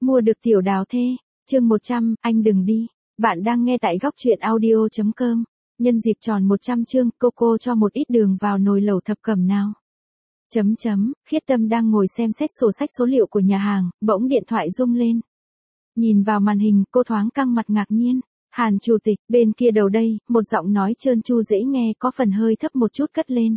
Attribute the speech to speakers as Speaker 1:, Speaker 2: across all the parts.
Speaker 1: Mua được tiểu đào thê. Chương 100, anh đừng đi. Bạn đang nghe tại góc truyện audio.com. Nhân dịp tròn 100 chương, Coco cho một ít đường vào nồi lẩu thập cẩm nào. Khiết Tâm đang ngồi xem xét sổ sách số liệu của nhà hàng, bỗng điện thoại rung lên. Nhìn vào màn hình, cô thoáng căng mặt ngạc nhiên. Hàn chủ tịch, bên kia đầu đây, một giọng nói trơn tru dễ nghe có phần hơi thấp một chút cất lên.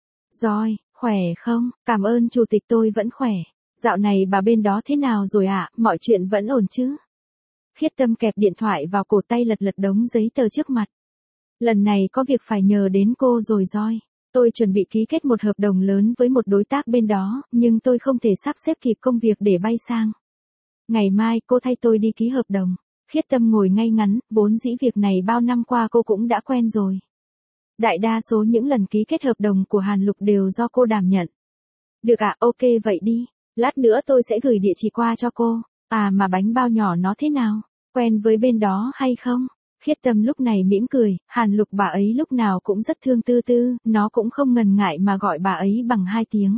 Speaker 1: Rồi, khỏe không? Cảm ơn chủ tịch, tôi vẫn khỏe. Dạo này bà bên đó thế nào rồi ạ? Mọi chuyện vẫn ổn chứ? Khiết Tâm kẹp điện thoại vào cổ tay lật đống giấy tờ trước mặt. Lần này có việc phải nhờ đến cô rồi Roi. Tôi chuẩn bị ký kết một hợp đồng lớn với một đối tác bên đó, nhưng tôi không thể sắp xếp kịp công việc để bay sang. Ngày mai cô thay tôi đi ký hợp đồng. Khiết Tâm ngồi ngay ngắn, vốn dĩ việc này bao năm qua cô cũng đã quen rồi. Đại đa số những lần ký kết hợp đồng của Hàn Lục đều do cô đảm nhận. Được ạ, ok vậy đi. Lát nữa tôi sẽ gửi địa chỉ qua cho cô. À mà bánh bao nhỏ nó thế nào? Quen với bên đó hay không? Khiết Tâm lúc này mỉm cười, Hàn Lục bà ấy lúc nào cũng rất thương Tư Tư, nó cũng không ngần ngại mà gọi bà ấy bằng 2 tiếng.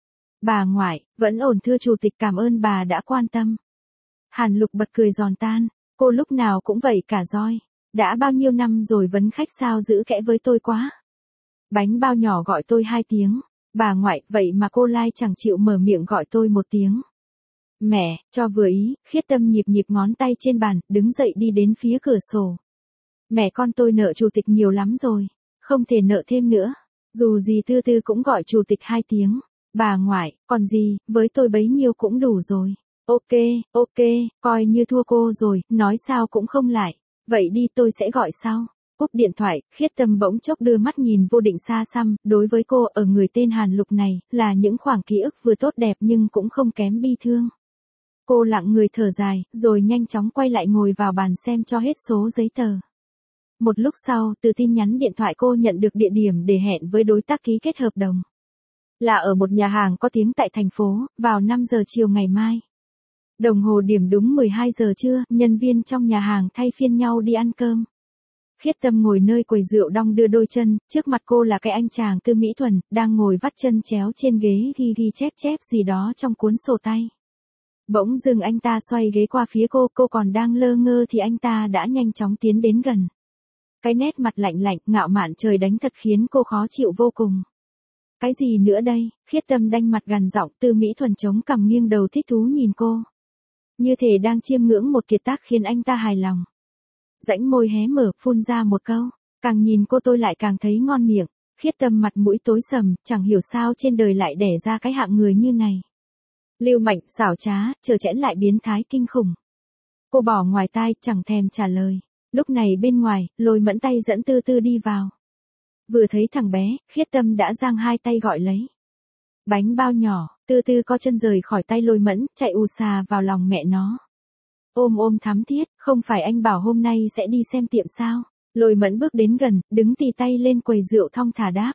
Speaker 1: Bà ngoại, vẫn ổn thưa chủ tịch, cảm ơn bà đã quan tâm. Hàn Lục bật cười giòn tan, cô lúc nào cũng vậy cả Roi. Đã bao nhiêu năm rồi vấn khách sao giữ kẽ với tôi quá. Bánh bao nhỏ gọi tôi 2 tiếng. Bà ngoại, vậy mà cô Lai chẳng chịu mở miệng gọi tôi 1 tiếng. Mẹ, cho vừa ý, Khiết Tâm nhịp ngón tay trên bàn, đứng dậy đi đến phía cửa sổ. Mẹ con tôi nợ chủ tịch nhiều lắm rồi, không thể nợ thêm nữa. Dù gì Tư Tư cũng gọi chủ tịch 2 tiếng. Bà ngoại, còn gì, với tôi bấy nhiêu cũng đủ rồi. Ok, coi như thua cô rồi, nói sao cũng không lại. Vậy đi, tôi sẽ gọi sau. Cúp điện thoại, Khiết Tâm bỗng chốc đưa mắt nhìn vô định xa xăm, đối với cô ở người tên Hàn Lục này, là những khoảng ký ức vừa tốt đẹp nhưng cũng không kém bi thương. Cô lặng người thở dài, rồi nhanh chóng quay lại ngồi vào bàn xem cho hết số giấy tờ. Một lúc sau, từ tin nhắn điện thoại cô nhận được địa điểm để hẹn với đối tác ký kết hợp đồng. Là ở một nhà hàng có tiếng tại thành phố, vào 5 giờ chiều ngày mai. Đồng hồ điểm đúng 12 giờ trưa, nhân viên trong nhà hàng thay phiên nhau đi ăn cơm. Khiết Tâm ngồi nơi quầy rượu đong đưa đôi chân, trước mặt cô là cái anh chàng Tư Mỹ Thuần, đang ngồi vắt chân chéo trên ghế ghi chép gì đó trong cuốn sổ tay. Bỗng dưng anh ta xoay ghế qua phía cô còn đang lơ ngơ thì anh ta đã nhanh chóng tiến đến gần. Cái nét mặt lạnh ngạo mạn trời đánh thật khiến cô khó chịu vô cùng. Cái gì nữa đây? Khiết Tâm đanh mặt gằn giọng, Tư Mỹ Thuần chống cằm nghiêng đầu thích thú nhìn cô. Như thể đang chiêm ngưỡng một kiệt tác khiến anh ta hài lòng. Rãnh môi hé mở, phun ra một câu. Càng nhìn cô tôi lại càng thấy ngon miệng. Khiết Tâm mặt mũi tối sầm, chẳng hiểu sao trên đời lại đẻ ra cái hạng người như này. Lưu manh, xảo trá, trơ trẽn lại biến thái kinh khủng. Cô bỏ ngoài tai, chẳng thèm trả lời. Lúc này bên ngoài, Lôi Mẫn tay dẫn Tư Tư đi vào. Vừa thấy thằng bé, Khiết Tâm đã giang 2 tay gọi lấy. Bánh bao nhỏ, Tư Tư co chân rời khỏi tay Lôi Mẫn, chạy ù xà vào lòng mẹ nó. Ôm thắm thiết, không phải anh bảo hôm nay sẽ đi xem tiệm sao? Lôi Mẫn bước đến gần, đứng tì tay lên quầy rượu thong thả đáp.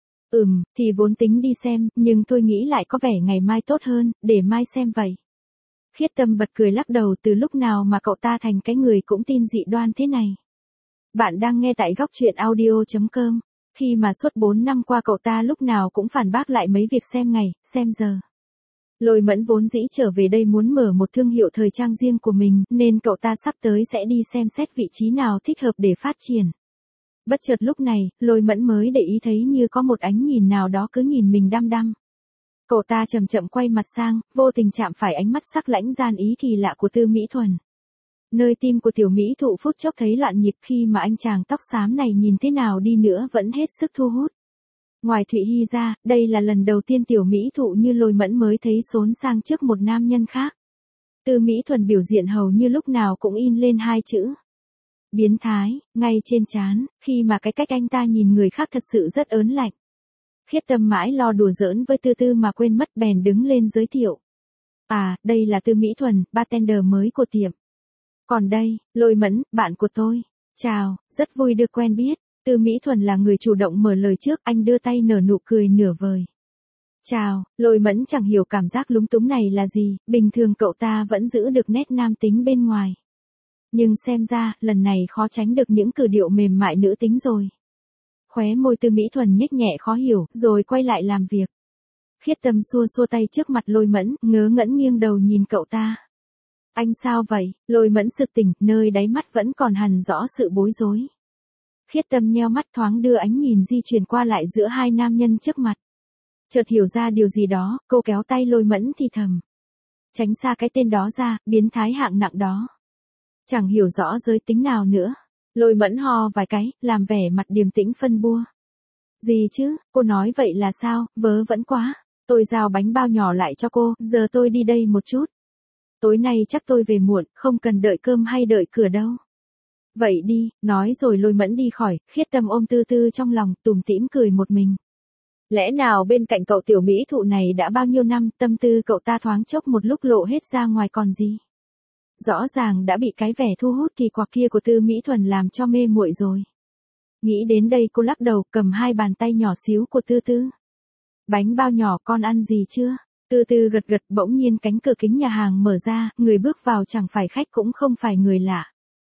Speaker 1: Thì vốn tính đi xem, nhưng tôi nghĩ lại có vẻ ngày mai tốt hơn, để mai xem vậy. Khiết Tâm bật cười lắc đầu, từ lúc nào mà cậu ta thành cái người cũng tin dị đoan thế này. Bạn đang nghe tại góc truyện audio.com. Khi mà suốt 4 năm qua cậu ta lúc nào cũng phản bác lại mấy việc xem ngày, xem giờ. Lôi Mẫn vốn dĩ trở về đây muốn mở một thương hiệu thời trang riêng của mình, nên cậu ta sắp tới sẽ đi xem xét vị trí nào thích hợp để phát triển. Bất chợt lúc này, Lôi Mẫn mới để ý thấy như có một ánh nhìn nào đó cứ nhìn mình đăm đăm. Cậu ta chậm quay mặt sang, vô tình chạm phải ánh mắt sắc lãnh gian ý kỳ lạ của Tư Mỹ Thuần. Nơi tim của tiểu mỹ thụ phút chốc thấy loạn nhịp khi mà anh chàng tóc xám này nhìn thế nào đi nữa vẫn hết sức thu hút. Ngoài Thụy Hy ra, đây là lần đầu tiên tiểu mỹ thụ như Lôi Mẫn mới thấy xốn sang trước một nam nhân khác. Tư Mỹ Thuần biểu diện hầu như lúc nào cũng in lên 2 chữ. Biến thái, ngay trên trán, khi mà cái cách anh ta nhìn người khác thật sự rất ớn lạnh. Khiết Tâm mãi lo đùa giỡn với Tư Tư mà quên mất bèn đứng lên giới thiệu. À, đây là Tư Mỹ Thuần, bartender mới của tiệm. Còn đây, Lôi Mẫn, bạn của tôi. Chào, rất vui được quen biết. Tư Mỹ Thuần là người chủ động mở lời trước, anh đưa tay nở nụ cười nửa vời. Chào, Lôi Mẫn chẳng hiểu cảm giác lúng túng này là gì, bình thường cậu ta vẫn giữ được nét nam tính bên ngoài. Nhưng xem ra, lần này khó tránh được những cử điệu mềm mại nữ tính rồi. Khóe môi Tư Mỹ Thuần nhếch nhẹ khó hiểu, rồi quay lại làm việc. Khiết Tâm xua tay trước mặt Lôi Mẫn, ngớ ngẩn nghiêng đầu nhìn cậu ta. Anh sao vậy? Lôi Mẫn sực tỉnh, nơi đáy mắt vẫn còn hằn rõ sự bối rối. Khiết Tâm nheo mắt thoáng đưa ánh nhìn di chuyển qua lại giữa hai nam nhân trước mặt. Chợt hiểu ra điều gì đó, cô kéo tay Lôi Mẫn thì thầm. Tránh xa cái tên đó ra, biến thái hạng nặng đó. Chẳng hiểu rõ giới tính nào nữa. Lôi Mẫn ho vài cái, làm vẻ mặt điềm tĩnh phân bua. Gì chứ, cô nói vậy là sao, vớ vẩn quá. Tôi giao bánh bao nhỏ lại cho cô, giờ tôi đi đây một chút. Tối nay chắc tôi về muộn, không cần đợi cơm hay đợi cửa đâu. Vậy đi, nói rồi Lôi Mẫn đi khỏi, Khiết Tâm ôm Tư Tư trong lòng, tủm tỉm cười một mình. Lẽ nào bên cạnh cậu tiểu mỹ thụ này đã bao nhiêu năm, tâm tư cậu ta thoáng chốc một lúc lộ hết ra ngoài còn gì. Rõ ràng đã bị cái vẻ thu hút kỳ quặc kia của Tư Mỹ Thuần làm cho mê muội rồi. Nghĩ đến đây cô lắc đầu, cầm hai bàn tay nhỏ xíu của Tư Tư. Bánh bao nhỏ con ăn gì chưa? Tư Tư gật gật, bỗng nhiên cánh cửa kính nhà hàng mở ra, người bước vào chẳng phải khách cũng không phải người lạ.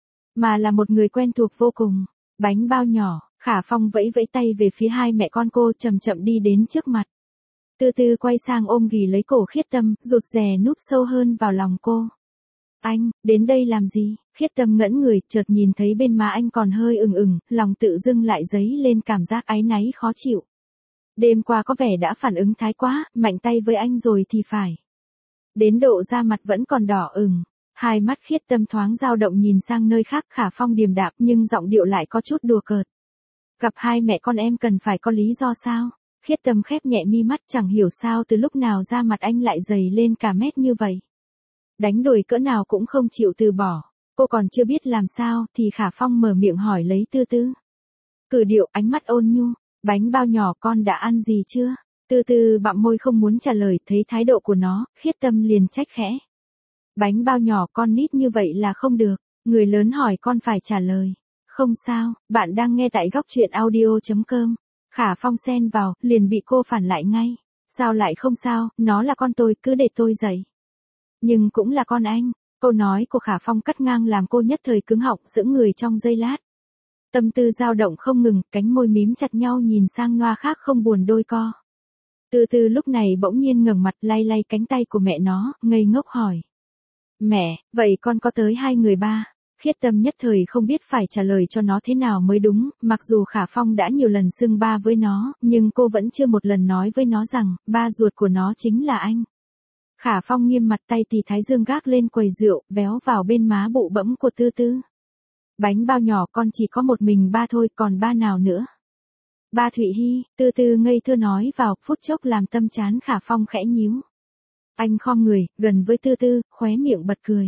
Speaker 1: Mà là một người quen thuộc vô cùng. Bánh bao nhỏ, Khả Phong vẫy vẫy tay về phía hai mẹ con cô chậm chậm đi đến trước mặt. Tư Tư quay sang ôm ghì lấy cổ Khiết Tâm, rụt rè núp sâu hơn vào lòng cô. Anh, đến đây làm gì? Khiết Tâm ngẩn người, chợt nhìn thấy bên má anh còn hơi ửng ửng, lòng tự dưng lại dấy lên cảm giác áy náy khó chịu. Đêm qua có vẻ đã phản ứng thái quá, mạnh tay với anh rồi thì phải. Đến độ da mặt vẫn còn đỏ ửng. Hai mắt Khiết Tâm thoáng dao động nhìn sang nơi khác, Khả Phong điềm đạm nhưng giọng điệu lại có chút đùa cợt. Gặp hai mẹ con em cần phải có lý do sao? Khiết Tâm khép nhẹ mi mắt, chẳng hiểu sao từ lúc nào da mặt anh lại dày lên cả mét như vậy. Đánh đuổi cỡ nào cũng không chịu từ bỏ. Cô còn chưa biết làm sao thì Khả Phong mở miệng hỏi lấy Tư Tư. Cử điệu ánh mắt ôn nhu, bánh bao nhỏ con đã ăn gì chưa? Tư Tư bặm môi không muốn trả lời, thấy thái độ của nó, Khiết Tâm liền trách khẽ. Bánh bao nhỏ con nít như vậy là không được, người lớn hỏi con phải trả lời. Không sao, bạn đang nghe tại góc truyện audio.com. Khả Phong xen vào, liền bị cô phản lại ngay. Sao lại không sao, nó là con tôi, cứ để tôi dạy. Nhưng cũng là con anh. Câu nói của Khả Phong cắt ngang làm cô nhất thời cứng họng, sững người trong giây lát. Tâm tư dao động không ngừng, cánh môi mím chặt nhau nhìn sang Noa khác không buồn đôi co. Từ từ lúc này bỗng nhiên ngẩng mặt lay lay cánh tay của mẹ nó, ngây ngốc hỏi. Mẹ, vậy con có tới hai người ba? Khiết Tâm nhất thời không biết phải trả lời cho nó thế nào mới đúng, mặc dù Khả Phong đã nhiều lần xưng ba với nó, nhưng cô vẫn chưa một lần nói với nó rằng, ba ruột của nó chính là anh. Khả Phong nghiêm mặt, tay thì thái dương gác lên quầy rượu, véo vào bên má bụ bẫm của Tư Tư. Bánh bao nhỏ con chỉ có một mình ba thôi, còn ba nào nữa? Ba Thụy Hy, Tư Tư ngây thơ nói vào, phút chốc làm tâm trán Khả Phong khẽ nhíu. Anh khom người, gần với Tư Tư, khóe miệng bật cười.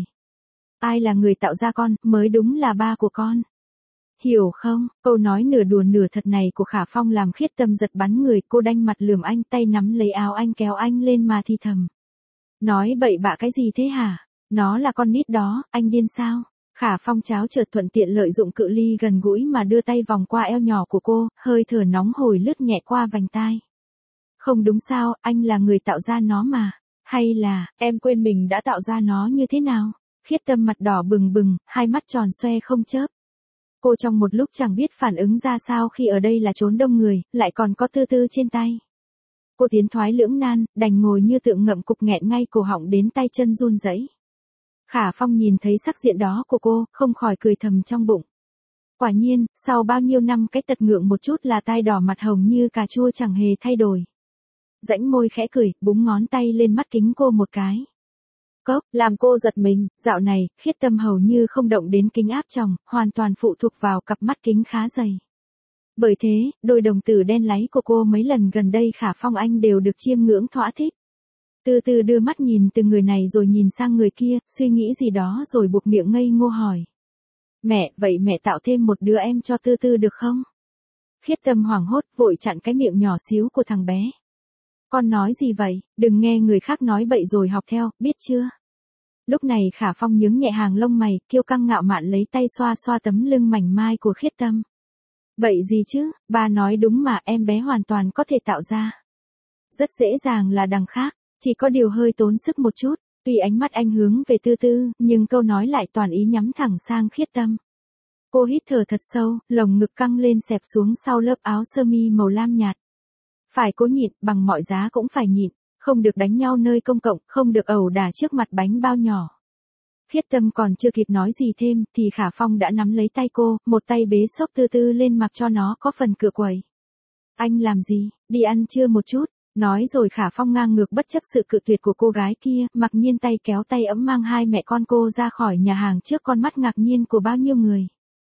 Speaker 1: Ai là người tạo ra con, mới đúng là ba của con. Hiểu không, câu nói nửa đùa nửa thật này của Khả Phong làm Khiết Tâm giật bắn người, cô đanh mặt lườm anh, tay nắm lấy áo anh kéo anh lên mà thì thầm. Nói bậy bạ cái gì thế hả? Nó là con nít đó, anh điên sao? Khả Phong cháo chợt thuận tiện lợi dụng cự ly gần gũi mà đưa tay vòng qua eo nhỏ của cô, hơi thở nóng hổi lướt nhẹ qua vành tai. Không đúng sao, anh là người tạo ra nó mà. Hay là, em quên mình đã tạo ra nó như thế nào? Khiết Tâm mặt đỏ bừng bừng, hai mắt tròn xoe không chớp. Cô trong một lúc chẳng biết phản ứng ra sao khi ở đây là chốn đông người, lại còn có Tư Tư trên tay. Cô tiến thoái lưỡng nan, đành ngồi như tượng ngậm cục nghẹn ngay cổ họng đến tay chân run rẩy. Khả Phong nhìn thấy sắc diện đó của cô, không khỏi cười thầm trong bụng. Quả nhiên, sau bao nhiêu năm cái tật ngượng một chút là tai đỏ mặt hồng như cà chua chẳng hề thay đổi. Rãnh môi khẽ cười, búng ngón tay lên mắt kính cô một cái. Cốc, làm cô giật mình, dạo này, Khiết Tâm hầu như không động đến kính áp tròng, hoàn toàn phụ thuộc vào cặp mắt kính khá dày. Bởi thế, đôi đồng tử đen láy của cô mấy lần gần đây Khả Phong anh đều được chiêm ngưỡng thỏa thích. Từ từ đưa mắt nhìn từ người này rồi nhìn sang người kia, suy nghĩ gì đó rồi buộc miệng ngây ngô hỏi. Mẹ, vậy mẹ tạo thêm một đứa em cho Tư Tư được không? Khiết Tâm hoảng hốt vội chặn cái miệng nhỏ xíu của thằng bé. Con nói gì vậy, đừng nghe người khác nói bậy rồi học theo, biết chưa? Lúc này Khả Phong nhướng nhẹ hàng lông mày, kiêu căng ngạo mạn lấy tay xoa xoa tấm lưng mảnh mai của Khiết Tâm. Bậy gì chứ, ba nói đúng mà, em bé hoàn toàn có thể tạo ra. Rất dễ dàng là đằng khác, chỉ có điều hơi tốn sức một chút, tuy ánh mắt anh hướng về Tư Tư, nhưng câu nói lại toàn ý nhắm thẳng sang Khiết Tâm. Cô hít thở thật sâu, lồng ngực căng lên xẹp xuống sau lớp áo sơ mi màu lam nhạt. Phải cố nhịn, bằng mọi giá cũng phải nhịn, không được đánh nhau nơi công cộng, không được ẩu đả trước mặt bánh bao nhỏ. Khiết Tâm còn chưa kịp nói gì thêm, thì Khả Phong đã nắm lấy tay cô, một tay bế xốc Tư Tư lên mặc cho nó có phần cựa quậy. Anh làm gì, đi ăn trưa một chút. Nói rồi Khả Phong ngang ngược bất chấp sự cự tuyệt của cô gái kia, mặc nhiên tay kéo tay ấm mang hai mẹ con cô ra khỏi nhà hàng trước con mắt ngạc nhiên của bao nhiêu người.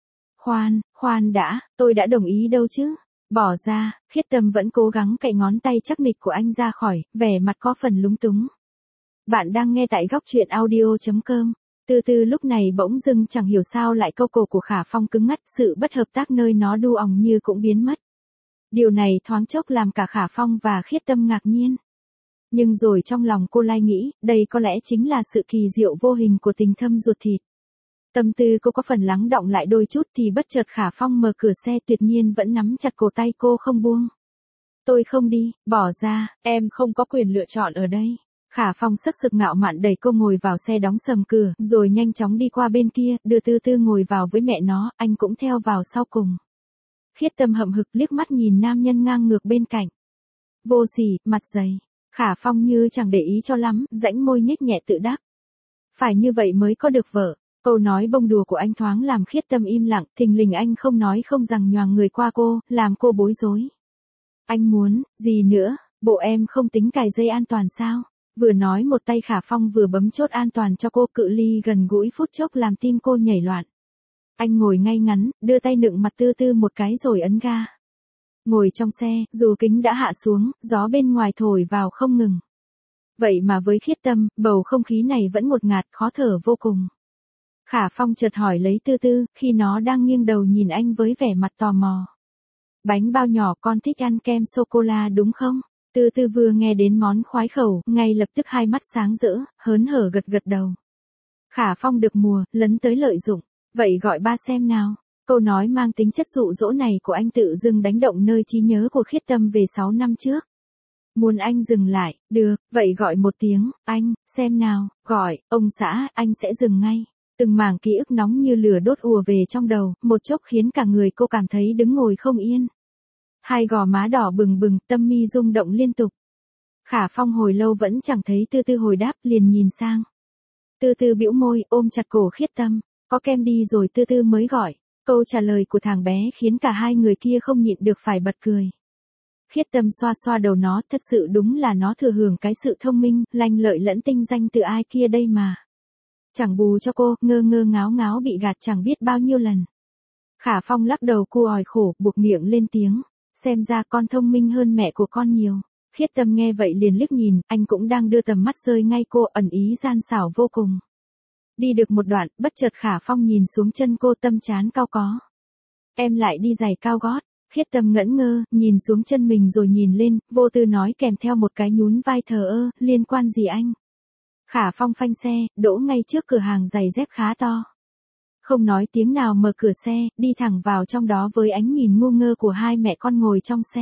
Speaker 1: Khoan đã, tôi đã đồng ý đâu chứ. Bỏ ra, Khiết Tâm vẫn cố gắng cạy ngón tay chắc nịch của anh ra khỏi, vẻ mặt có phần lúng túng. Bạn đang nghe tại góc truyện audio.com. Từ từ lúc này bỗng dưng chẳng hiểu sao lại câu cổ của Khả Phong cứng ngắt, sự bất hợp tác nơi nó đu òng như cũng biến mất. Điều này thoáng chốc làm cả Khả Phong và Khiết Tâm ngạc nhiên. Nhưng rồi trong lòng cô lai nghĩ, đây có lẽ chính là sự kỳ diệu vô hình của tình thâm ruột thịt. Tâm tư cô có phần lắng đọng lại đôi chút thì bất chợt Khả Phong mở cửa xe tuyệt nhiên vẫn nắm chặt cổ tay cô không buông. Tôi không đi, bỏ ra, em không có quyền lựa chọn ở đây. Khả Phong sức sực ngạo mạn đẩy cô ngồi vào xe đóng sầm cửa, rồi nhanh chóng đi qua bên kia, đưa Tư Tư ngồi vào với mẹ nó, anh cũng theo vào sau cùng. Khiết Tâm hậm hực liếc mắt nhìn nam nhân ngang ngược bên cạnh. Vô sỉ, mặt dày. Khả Phong như chẳng để ý cho lắm, rãnh môi nhếch nhẹ tự đắc. Phải như vậy mới có được vợ. Câu nói bông đùa của anh thoáng làm Khiết Tâm im lặng, thình lình anh không nói không rằng nhoàng người qua cô, làm cô bối rối. Anh muốn, gì nữa, bộ em không tính cài dây an toàn sao? Vừa nói một tay Khả Phong vừa bấm chốt an toàn cho cô, cự ly gần gũi phút chốc làm tim cô nhảy loạn. Anh ngồi ngay ngắn, đưa tay nựng mặt Tư Tư một cái rồi ấn ga. Ngồi trong xe, dù kính đã hạ xuống, gió bên ngoài thổi vào không ngừng. Vậy mà với Khiết Tâm, bầu không khí này vẫn ngột ngạt, khó thở vô cùng. Khả Phong chợt hỏi lấy Tư Tư, khi nó đang nghiêng đầu nhìn anh với vẻ mặt tò mò. Bánh bao nhỏ, con thích ăn kem sô-cô-la đúng không? Tư Tư vừa nghe đến món khoái khẩu, ngay lập tức hai mắt sáng rỡ, hớn hở gật gật đầu. Khả Phong được mùa, lấn tới lợi dụng. Vậy gọi ba xem nào. Câu nói mang tính chất dụ dỗ này của anh tự dưng đánh động nơi trí nhớ của Khiết Tâm về 6 năm trước. Muốn anh dừng lại, được, vậy gọi một tiếng, anh, xem nào, gọi, ông xã, anh sẽ dừng ngay. Từng mảng ký ức nóng như lửa đốt ùa về trong đầu, một chốc khiến cả người cô cảm thấy đứng ngồi không yên. Hai gò má đỏ bừng bừng, tâm mi rung động liên tục. Khả Phong hồi lâu vẫn chẳng thấy Tư Tư hồi đáp, liền nhìn sang. Tư Tư bĩu môi, ôm chặt cổ Khiết Tâm. Có kem đi rồi Tư Tư mới gọi. Câu trả lời của thằng bé khiến cả hai người kia không nhịn được phải bật cười. Khiết Tâm xoa xoa đầu nó, thật sự đúng là nó thừa hưởng cái sự thông minh, lanh lợi lẫn tinh danh từ ai kia đây mà. Chẳng bù cho cô, ngơ ngơ ngáo ngáo bị gạt chẳng biết bao nhiêu lần. Khả Phong lắc đầu cu òi khổ, buộc miệng lên tiếng. Xem ra con thông minh hơn mẹ của con nhiều. Khiết Tâm nghe vậy liền liếc nhìn, anh cũng đang đưa tầm mắt rơi ngay cô, ẩn ý gian xảo vô cùng. Đi được một đoạn, bất chợt Khả Phong nhìn xuống chân cô, tâm trán cau có. Em lại đi giày cao gót. Khiết Tâm ngẩn ngơ, nhìn xuống chân mình rồi nhìn lên, vô tư nói kèm theo một cái nhún vai thờ ơ, liên quan gì anh? Khả Phong phanh xe, đỗ ngay trước cửa hàng giày dép khá to. Không nói tiếng nào mở cửa xe, đi thẳng vào trong đó với ánh nhìn ngu ngơ của hai mẹ con ngồi trong xe.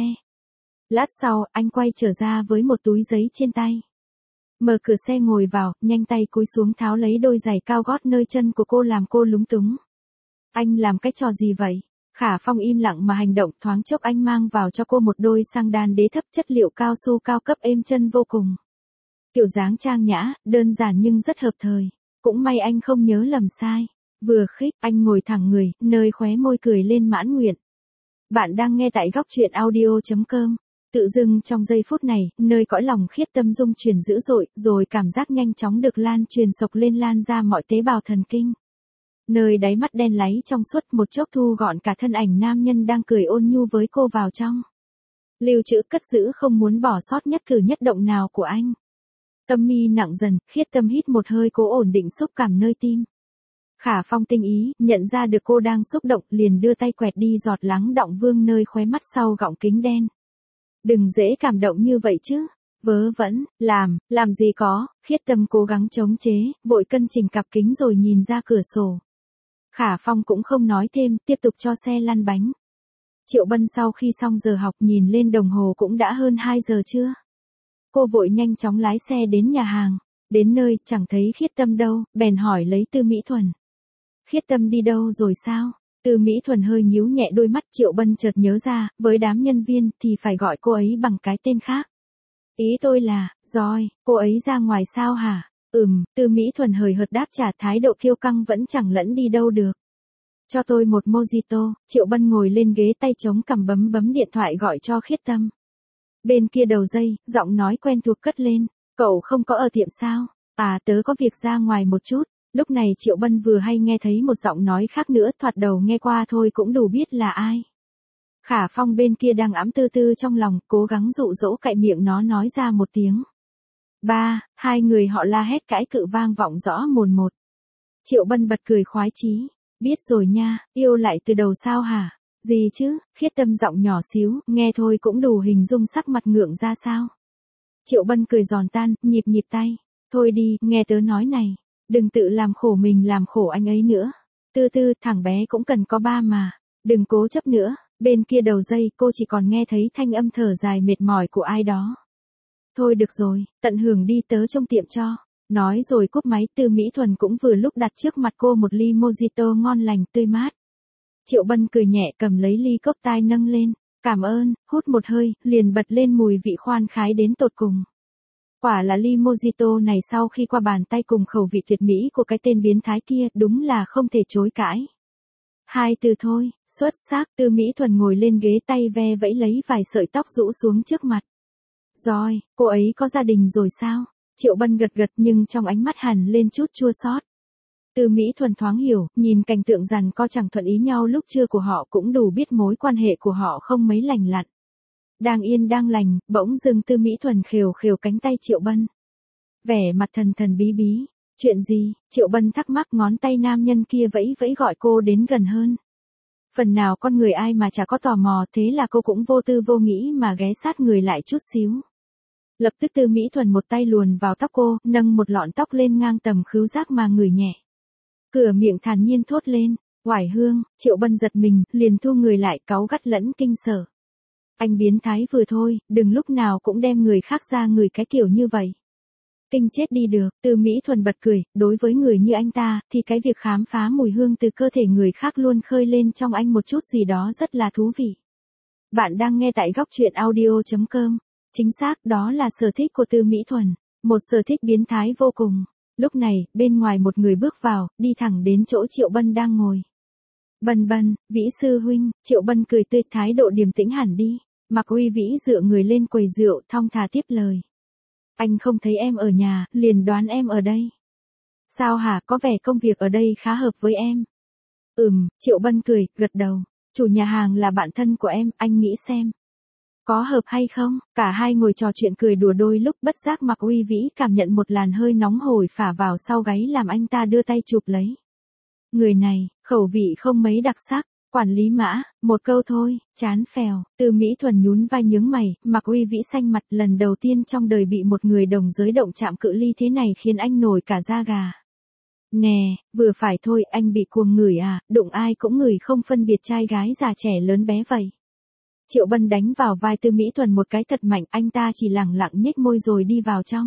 Speaker 1: Lát sau, anh quay trở ra với một túi giấy trên tay. Mở cửa xe ngồi vào, nhanh tay cúi xuống tháo lấy đôi giày cao gót nơi chân của cô làm cô lúng túng. Anh làm cái trò gì vậy? Khả Phong im lặng mà hành động, thoáng chốc anh mang vào cho cô một đôi sang đan đế thấp chất liệu cao su cao cấp êm chân vô cùng. Kiểu dáng trang nhã, đơn giản nhưng rất hợp thời. Cũng may anh không nhớ lầm sai. Vừa khích, anh ngồi thẳng người, nơi khóe môi cười lên mãn nguyện. Bạn đang nghe tại góc truyện audio.com. Tự dưng trong giây phút này, nơi cõi lòng Khiết Tâm rung chuyển dữ dội, rồi cảm giác nhanh chóng được lan truyền sộc lên lan ra mọi tế bào thần kinh. Nơi đáy mắt đen láy trong suốt một chốc thu gọn cả thân ảnh nam nhân đang cười ôn nhu với cô vào trong. Lưu trữ cất giữ không muốn bỏ sót nhất cử nhất động nào của anh. Tâm mi nặng dần, Khiết Tâm hít một hơi cố ổn định xúc cảm nơi tim. Khả Phong tinh ý, nhận ra được cô đang xúc động, liền đưa tay quẹt đi giọt lắng đọng vương nơi khóe mắt sau gọng kính đen. Đừng dễ cảm động như vậy chứ. Vớ vẩn, làm gì có. Khiết Tâm cố gắng chống chế, vội cân chỉnh cặp kính rồi nhìn ra cửa sổ. Khả Phong cũng không nói thêm, tiếp tục cho xe lăn bánh. Triệu Bân sau khi xong giờ học nhìn lên đồng hồ cũng đã hơn 2 giờ trưa. Cô vội nhanh chóng lái xe đến nhà hàng. Đến nơi, chẳng thấy Khiết Tâm đâu, bèn hỏi lấy Tư Mỹ Thuần. Khiết Tâm đi đâu rồi sao? Tư Mỹ Thuần hơi nhíu nhẹ đôi mắt. Triệu Bân chợt nhớ ra, với đám nhân viên thì phải gọi cô ấy bằng cái tên khác. Ý tôi là, rồi, cô ấy ra ngoài sao hả? Tư Mỹ Thuần hời hợt đáp trả, thái độ kiêu căng vẫn chẳng lẫn đi đâu được. Cho tôi một mojito. Triệu Bân ngồi lên ghế, tay chống cằm bấm bấm điện thoại gọi cho Khiết Tâm. Bên kia đầu dây, giọng nói quen thuộc cất lên. Cậu không có ở tiệm sao? À, tớ có việc ra ngoài một chút. Lúc này Triệu Bân vừa hay nghe thấy một giọng nói khác nữa, thoạt đầu nghe qua thôi cũng đủ biết là ai. Khả Phong bên kia đang ẵm tư tư trong lòng, cố gắng dụ dỗ cạy miệng nó nói ra một tiếng. Ba, hai người họ la hét cãi cự vang vọng rõ mồn một. Triệu Bân bật cười khoái chí. Biết rồi nha, yêu lại từ đầu sao hả? Gì chứ? Khiết Tâm giọng nhỏ xíu, nghe thôi cũng đủ hình dung sắc mặt ngượng ra sao. Triệu Bân cười giòn tan, nhịp nhịp tay. Thôi đi, nghe tớ nói này. Đừng tự làm khổ mình làm khổ anh ấy nữa. Tư tư, thằng bé cũng cần có ba mà. Đừng cố chấp nữa. Bên kia đầu dây cô chỉ còn nghe thấy thanh âm thở dài mệt mỏi của ai đó. Thôi được rồi, tận hưởng đi, tớ trông tiệm cho. Nói rồi cúp máy. Tư Mỹ Thuần cũng vừa lúc đặt trước mặt cô một ly mojito ngon lành tươi mát. Triệu Bân cười nhẹ cầm lấy ly, cốc tai nâng lên. Cảm ơn, hút một hơi, liền bật lên mùi vị khoan khái đến tột cùng. Quả là ly mojito này sau khi qua bàn tay cùng khẩu vị tuyệt mỹ của cái tên biến thái kia, đúng là không thể chối cãi. Hai từ thôi, xuất sắc. Tư Mỹ Thuần ngồi lên ghế, tay ve vẫy lấy vài sợi tóc rũ xuống trước mặt. Rồi, cô ấy có gia đình rồi sao? Triệu Bân gật gật nhưng trong ánh mắt hằn lên chút chua xót. Tư Mỹ Thuần thoáng hiểu, nhìn cảnh tượng giằng co chẳng thuận ý nhau lúc trưa của họ cũng đủ biết mối quan hệ của họ không mấy lành lặn. Đang yên đang lành, bỗng dưng Tư Mỹ Thuần khều khều cánh tay Triệu Bân. Vẻ mặt thần thần bí bí. Chuyện gì? Triệu Bân thắc mắc, ngón tay nam nhân kia vẫy vẫy gọi cô đến gần hơn. Phần nào con người ai mà chả có tò mò, thế là cô cũng vô tư vô nghĩ mà ghé sát người lại chút xíu. Lập tức Tư Mỹ Thuần một tay luồn vào tóc cô, nâng một lọn tóc lên ngang tầm khứu giác mà ngửi nhẹ. Cửa miệng thản nhiên thốt lên, oải hương. Triệu Bân giật mình, liền thu người lại, cáu gắt lẫn kinh sợ. Anh biến thái vừa thôi, đừng lúc nào cũng đem người khác ra ngửi cái kiểu như vậy. Kinh chết đi được. Tư Mỹ Thuần bật cười, đối với người như anh ta, thì cái việc khám phá mùi hương từ cơ thể người khác luôn khơi lên trong anh một chút gì đó rất là thú vị. Bạn đang nghe tại góc truyện audio.com. Chính xác, đó là sở thích của Tư Mỹ Thuần. Một sở thích biến thái vô cùng. Lúc này, bên ngoài một người bước vào, đi thẳng đến chỗ Triệu Bân đang ngồi. Bân Bân, Vĩ sư huynh. Triệu Bân cười tươi, thái độ điềm tĩnh hẳn đi. Mạc Uy Vĩ dựa người lên quầy rượu, thong thả tiếp lời. Anh không thấy em ở nhà, liền đoán em ở đây. Sao hả, có vẻ công việc ở đây khá hợp với em. Triệu Bân cười, gật đầu. Chủ nhà hàng là bạn thân của em, anh nghĩ xem. Có hợp hay không? Cả hai ngồi trò chuyện cười đùa đôi lúc, bất giác Mạc Uy Vĩ cảm nhận một làn hơi nóng hổi phả vào sau gáy làm anh ta đưa tay chụp lấy. Người này, khẩu vị không mấy đặc sắc. Quản lý Mã, một câu thôi, chán phèo. Tư Mỹ Thuần nhún vai nhướng mày, Mạc Uy Vĩ xanh mặt, lần đầu tiên trong đời bị một người đồng giới động chạm cự ly thế này khiến anh nổi cả da gà. Nè, vừa phải thôi, anh bị cuồng ngửi à, đụng ai cũng ngửi không phân biệt trai gái già trẻ lớn bé vậy. Triệu Bân đánh vào vai Tư Mỹ Thuần một cái thật mạnh, anh ta chỉ lẳng lặng nhếch môi rồi đi vào trong.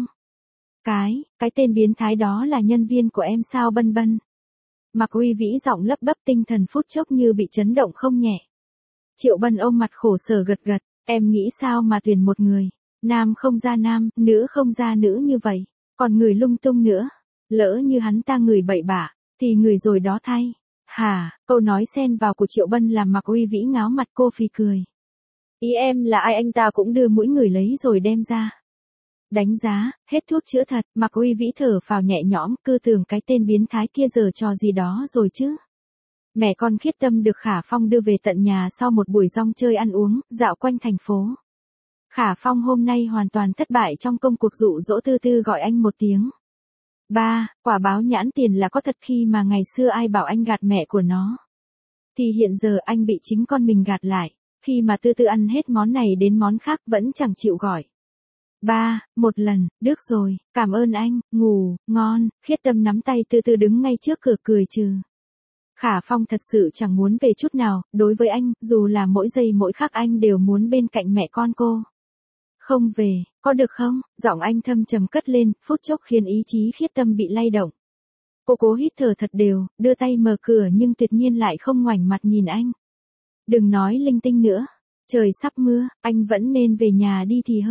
Speaker 1: Cái tên biến thái đó là nhân viên của em sao Bân Bân? Mạc Uy Vĩ giọng lấp bấp, tinh thần phút chốc như bị chấn động không nhẹ. Triệu Bân ôm mặt khổ sở gật gật, em nghĩ sao mà tuyển một người, nam không ra nam, nữ không ra nữ như vậy, còn người lung tung nữa, lỡ như hắn ta người bậy bạ, thì người rồi đó thay. Hả, câu nói xen vào của Triệu Bân làm Mạc Uy Vĩ ngáo mặt, cô phì cười. Ý em là ai anh ta cũng đưa mũi người lấy rồi đem ra. Đánh giá, hết thuốc chữa thật. Mạc Uy Vĩ thở phào nhẹ nhõm, cứ tưởng cái tên biến thái kia giở trò gì đó rồi chứ. Mẹ con Khiết Tâm được Khả Phong đưa về tận nhà sau một buổi rong chơi ăn uống, dạo quanh thành phố. Khả Phong hôm nay hoàn toàn thất bại trong công cuộc dụ dỗ Tư Tư gọi anh một tiếng. Ba, quả báo nhãn tiền là có thật, khi mà ngày xưa ai bảo anh gạt mẹ của nó. Thì hiện giờ anh bị chính con mình gạt lại, khi mà Tư Tư ăn hết món này đến món khác vẫn chẳng chịu gọi. Ba, một lần, được rồi, cảm ơn anh, ngủ, ngon. Khiết Tâm nắm tay Tư Tư đứng ngay trước cửa cười trừ. Khả Phong thật sự chẳng muốn về chút nào, đối với anh, dù là mỗi giây mỗi khắc anh đều muốn bên cạnh mẹ con cô. Không về, có được không? Giọng anh thâm trầm cất lên, phút chốc khiến ý chí Khiết Tâm bị lay động. Cô cố hít thở thật đều, đưa tay mở cửa nhưng tuyệt nhiên lại không ngoảnh mặt nhìn anh. Đừng nói linh tinh nữa, trời sắp mưa, anh vẫn nên về nhà đi thì hơn.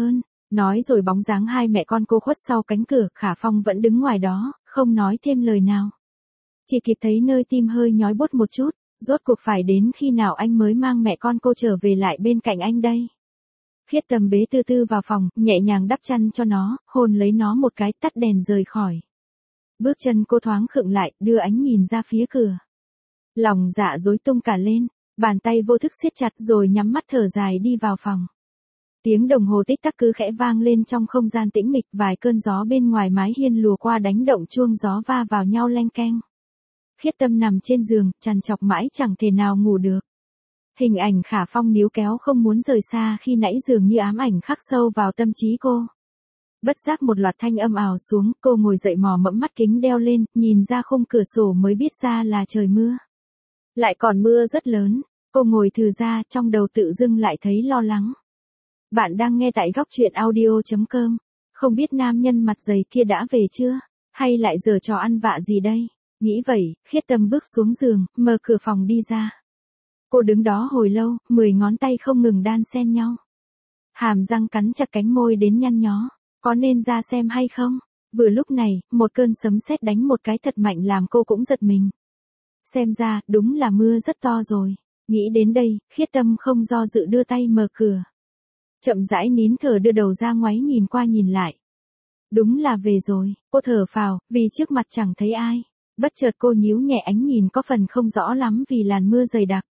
Speaker 1: Nói rồi bóng dáng hai mẹ con cô khuất sau cánh cửa, Khả Phong vẫn đứng ngoài đó, không nói thêm lời nào. Chỉ kịp thấy nơi tim hơi nhói buốt một chút, rốt cuộc phải đến khi nào anh mới mang mẹ con cô trở về lại bên cạnh anh đây. Khiết Tâm bế Tư Tư vào phòng, nhẹ nhàng đắp chăn cho nó, hôn lấy nó một cái, tắt đèn rời khỏi. Bước chân cô thoáng khựng lại, đưa ánh nhìn ra phía cửa. Lòng dạ rối tung cả lên, bàn tay vô thức siết chặt rồi nhắm mắt thở dài đi vào phòng. Tiếng đồng hồ tích tắc cứ khẽ vang lên trong không gian tĩnh mịch, vài cơn gió bên ngoài mái hiên lùa qua đánh động chuông gió va vào nhau leng keng. Khiết Tâm nằm trên giường, trằn trọc mãi chẳng thể nào ngủ được. Hình ảnh Khả Phong níu kéo không muốn rời xa khi nãy dường như ám ảnh khắc sâu vào tâm trí cô. Bất giác một loạt thanh âm ào xuống, cô ngồi dậy mò mẫm mắt kính đeo lên, nhìn ra khung cửa sổ mới biết ra là trời mưa. Lại còn mưa rất lớn, cô ngồi thừ ra, trong đầu tự dưng lại thấy lo lắng. Bạn đang nghe tại góc truyện audio.com. Không biết nam nhân mặt dày kia đã về chưa? Hay lại giở trò ăn vạ gì đây? Nghĩ vậy, Khiết Tâm bước xuống giường, mở cửa phòng đi ra. Cô đứng đó hồi lâu, 10 ngón tay không ngừng đan xen nhau. Hàm răng cắn chặt cánh môi đến nhăn nhó. Có nên ra xem hay không? Vừa lúc này, một cơn sấm sét đánh một cái thật mạnh làm cô cũng giật mình. Xem ra, đúng là mưa rất to rồi. Nghĩ đến đây, Khiết Tâm không do dự đưa tay mở cửa. Chậm rãi nín thở đưa đầu ra ngoáy nhìn qua nhìn lại. Đúng là về rồi, cô thở phào, vì trước mặt chẳng thấy ai. Bất chợt cô nhíu nhẹ ánh nhìn có phần không rõ lắm vì làn mưa dày đặc.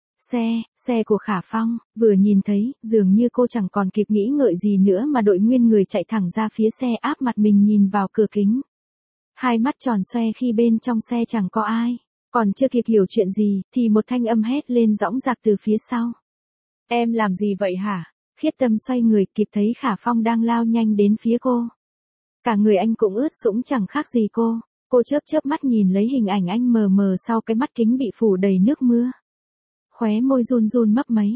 Speaker 1: Xe của Khả Phong, vừa nhìn thấy, dường như cô chẳng còn kịp nghĩ ngợi gì nữa mà đội nguyên người chạy thẳng ra phía xe áp mặt mình nhìn vào cửa kính. Hai mắt tròn xoe khi bên trong xe chẳng có ai. Còn chưa kịp hiểu chuyện gì, thì một thanh âm hét lên dõng dạc từ phía sau. Em làm gì vậy hả? Khiết Tâm xoay người kịp thấy Khả Phong đang lao nhanh đến phía cô. Cả người anh cũng ướt sũng chẳng khác gì cô. Cô chớp mắt nhìn lấy hình ảnh anh mờ mờ sau cái mắt kính bị phủ đầy nước mưa. Khóe môi run run mấp máy.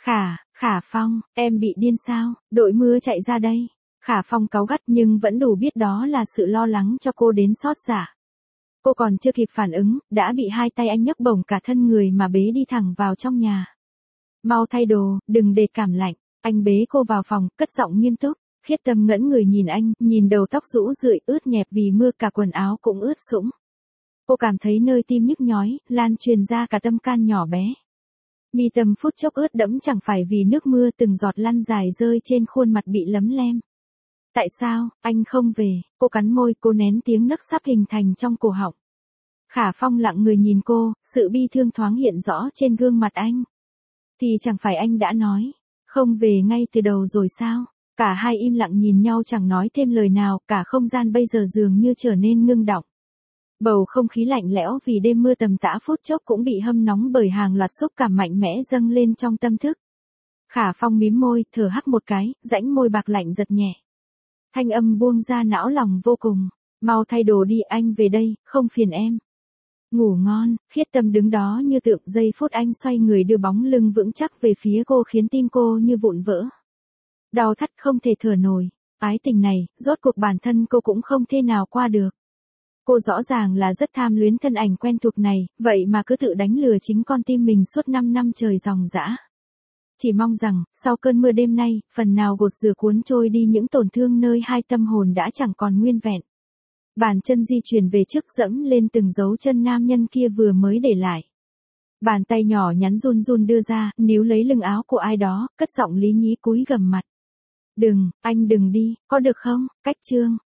Speaker 1: Khả Phong, em bị điên sao? Đội mưa chạy ra đây. Khả Phong cáu gắt nhưng vẫn đủ biết đó là sự lo lắng cho cô đến xót dạ. Cô còn chưa kịp phản ứng, đã bị hai tay anh nhấc bổng cả thân người mà bế đi thẳng vào trong nhà. Mau thay đồ, đừng để cảm lạnh. Anh bế cô vào phòng, cất giọng nghiêm túc. Khiết Tâm ngẩn người nhìn anh, nhìn đầu tóc rũ rượi ướt nhẹp vì mưa, cả quần áo cũng ướt sũng. Cô cảm thấy nơi tim nhức nhói, lan truyền ra cả tâm can nhỏ bé. Mi tâm phút chốc ướt đẫm chẳng phải vì nước mưa, từng giọt lăn dài rơi trên khuôn mặt bị lấm lem. Tại sao, anh không về? Cô cắn môi, cô nén tiếng nấc sắp hình thành trong cổ họng. Khả Phong lặng người nhìn cô, sự bi thương thoáng hiện rõ trên gương mặt anh. Thì chẳng phải anh đã nói, không về ngay từ đầu rồi sao? Cả hai im lặng nhìn nhau chẳng nói thêm lời nào, cả không gian bây giờ dường như trở nên ngưng đọng. Bầu không khí lạnh lẽo vì đêm mưa tầm tã phút chốc cũng bị hâm nóng bởi hàng loạt xúc cảm mạnh mẽ dâng lên trong tâm thức. Khả Phong mím môi, thở hắt một cái, rãnh môi bạc lạnh giật nhẹ. Thanh âm buông ra não lòng vô cùng. Mau thay đồ đi, anh về đây, không phiền em. Ngủ ngon. Khiết Tâm đứng đó như tượng, giây phút anh xoay người đưa bóng lưng vững chắc về phía cô khiến tim cô như vụn vỡ. Đau thắt không thể thở nổi. Ái tình này, rốt cuộc bản thân cô cũng không thể nào qua được. Cô rõ ràng là rất tham luyến thân ảnh quen thuộc này, vậy mà cứ tự đánh lừa chính con tim mình suốt 5 năm trời ròng rã. Chỉ mong rằng, sau cơn mưa đêm nay, phần nào gột rửa cuốn trôi đi những tổn thương nơi hai tâm hồn đã chẳng còn nguyên vẹn. Bàn chân di chuyển về trước dẫm lên từng dấu chân nam nhân kia vừa mới để lại. Bàn tay nhỏ nhắn run run đưa ra, níu lấy lưng áo của ai đó, cất giọng lý nhí cúi gằm mặt. Đừng, anh đừng đi, có được không? Cách chương.